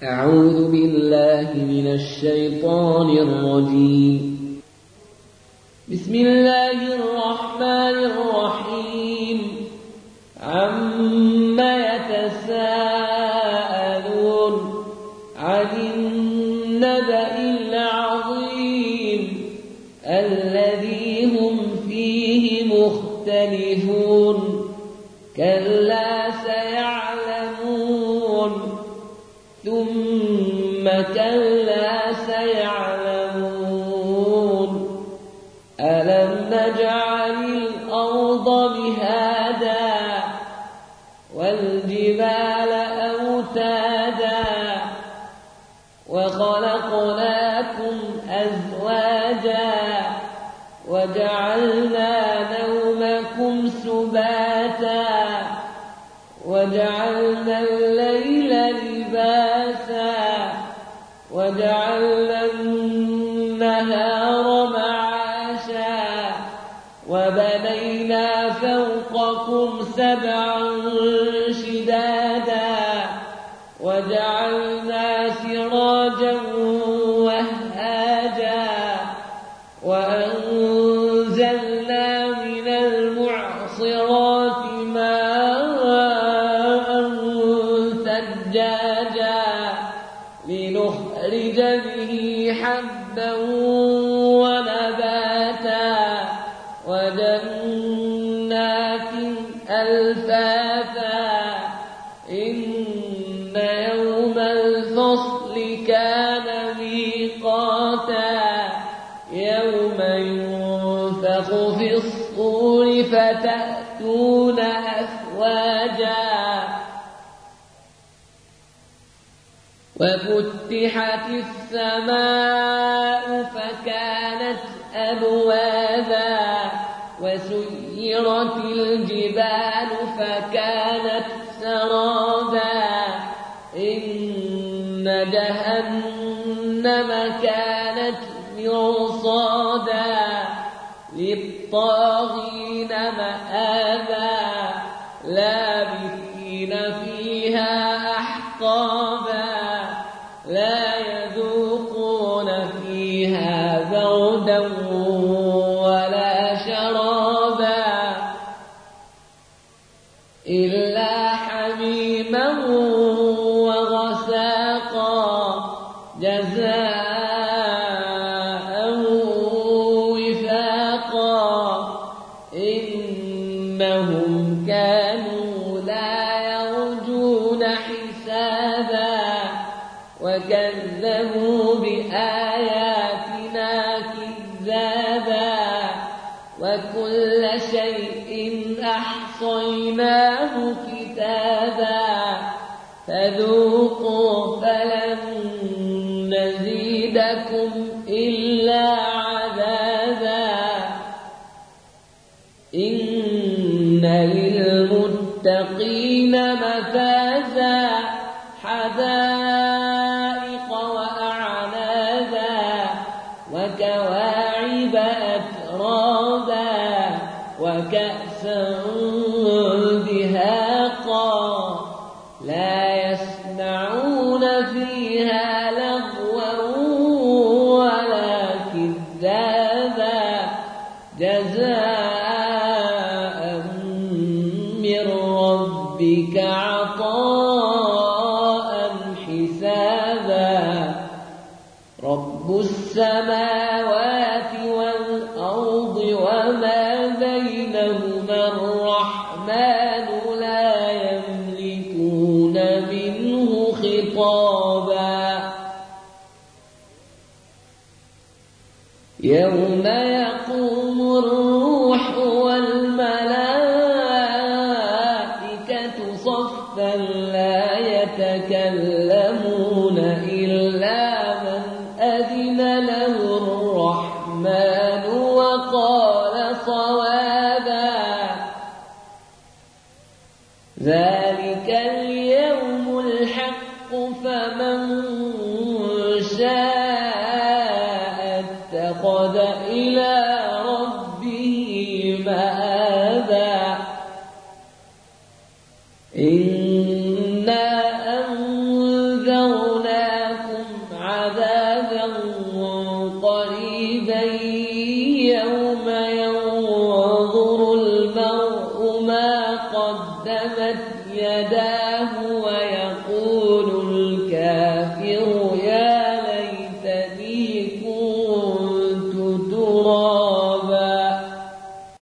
أعوذ بالله من الشيطان الرجيم. بسم الله الرحمن الرحيم. عما يتساءلون عن النبأ العظيم الذي هم فيه مختلفون كلا سيعلمون ثم كلا سيعلمون ألم نجعل الأرض مهادا والجبال أوتادا وخلقناكم أزواجا وجعلنا نومكم سباتا وجعلنا الليل لباسا وجعلنا النهار معاشا وبنينا فوقكم سبعا شدادا وجعلنا سراجا وهاجا وأنزلنا من المعصرات ماء ثجاجا لنخرج به حبا ونباتا وجنات ألفافا إن يوم الفصل كان ميقاتا يوم ينفخ في الصور فتأتون أفواجا وفتحت السماء فكانت أبوابا وسيرت الجبال فكانت سرابا إن جهنم كانت مرصادا للطاغين مآبا لابثين فيها أحقابا لا يذوقون فيها بردا ولا شرابا إلا حميما وغساقا جزاء وفاقا إنهم كانوا لا يرجون حسابا وكذبوا بآياتنا كذابا وكل شيء أحصيناه كتابا فذوقوا فلن نزيدكم إلا عذابا إن للمتقين مفازا حدائق وأعنابا وكواعب أترابا وكأسا دهاقا لا يسمعون فيها لغوا ولا كذابا جزاء من ربك عطاء حسابا رب السماوات والأرض وما بينهما الرحمن لا يملكون منه خطابا يوم يقوم الروح والملائكة صفا لا يتكلمون إلا من أذن له الرحمن وقال صوابا ذلك اليوم الحق فمن شاء اتخذ إلى ربه مآبا إنا أنذرناكم يوم ينظر المرء ما قدمت يداه ويقول الكافر